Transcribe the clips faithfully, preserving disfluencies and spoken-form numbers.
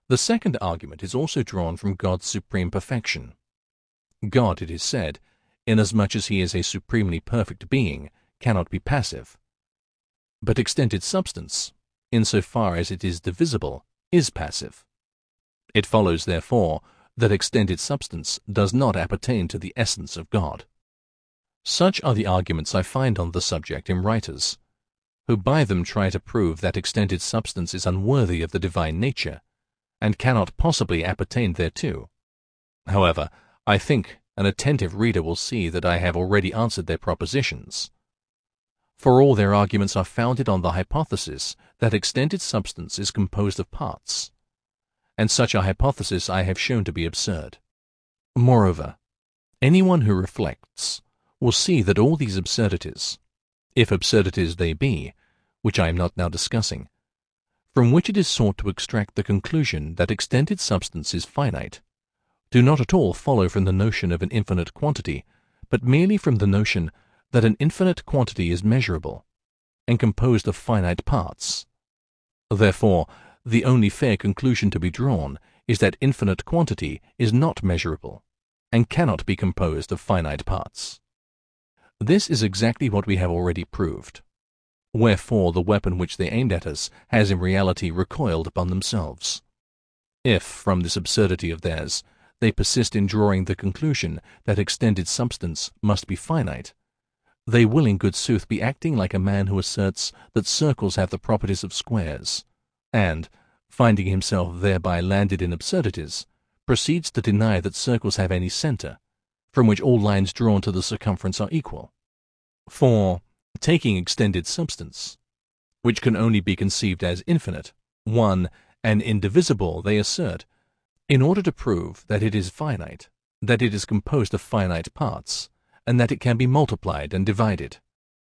The second argument is also drawn from God's supreme perfection. God, it is said, inasmuch as he is a supremely perfect being, cannot be passive. But extended substance, insofar as it is divisible, is passive. It follows, therefore, that extended substance does not appertain to the essence of God. Such are the arguments I find on the subject in writers, who by them try to prove that extended substance is unworthy of the divine nature, and cannot possibly appertain thereto. However, I think an attentive reader will see that I have already answered their propositions. For all their arguments are founded on the hypothesis that extended substance is composed of parts, and such a hypothesis I have shown to be absurd. Moreover, anyone who reflects will see that all these absurdities, if absurdities they be, which I am not now discussing, from which it is sought to extract the conclusion that extended substance is finite, do not at all follow from the notion of an infinite quantity, but merely from the notion that an infinite quantity is measurable, and composed of finite parts. Therefore, the only fair conclusion to be drawn is that infinite quantity is not measurable, and cannot be composed of finite parts. This is exactly what we have already proved. Wherefore the weapon which they aimed at us has in reality recoiled upon themselves. If, from this absurdity of theirs, they persist in drawing the conclusion that extended substance must be finite, they will in good sooth be acting like a man who asserts that circles have the properties of squares, and, finding himself thereby landed in absurdities, proceeds to deny that circles have any centre, from which all lines drawn to the circumference are equal. For, taking extended substance, which can only be conceived as infinite, one, and indivisible, they assert, in order to prove that it is finite, that it is composed of finite parts, and that it can be multiplied and divided.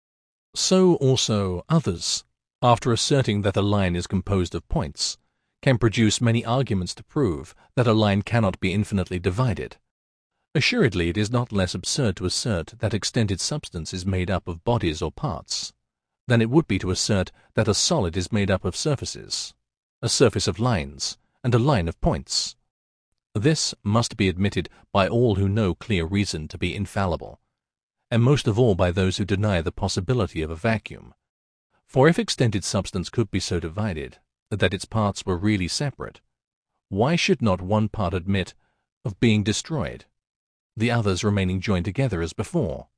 So also others, after asserting that a line is composed of points, can produce many arguments to prove that a line cannot be infinitely divided. Assuredly, it is not less absurd to assert that extended substance is made up of bodies or parts, than it would be to assert that a solid is made up of surfaces, a surface of lines, and a line of points. This must be admitted by all who know clear reason to be infallible, and most of all by those who deny the possibility of a vacuum. For if extended substance could be so divided that its parts were really separate, why should not one part admit of being destroyed, the others remaining joined together as before?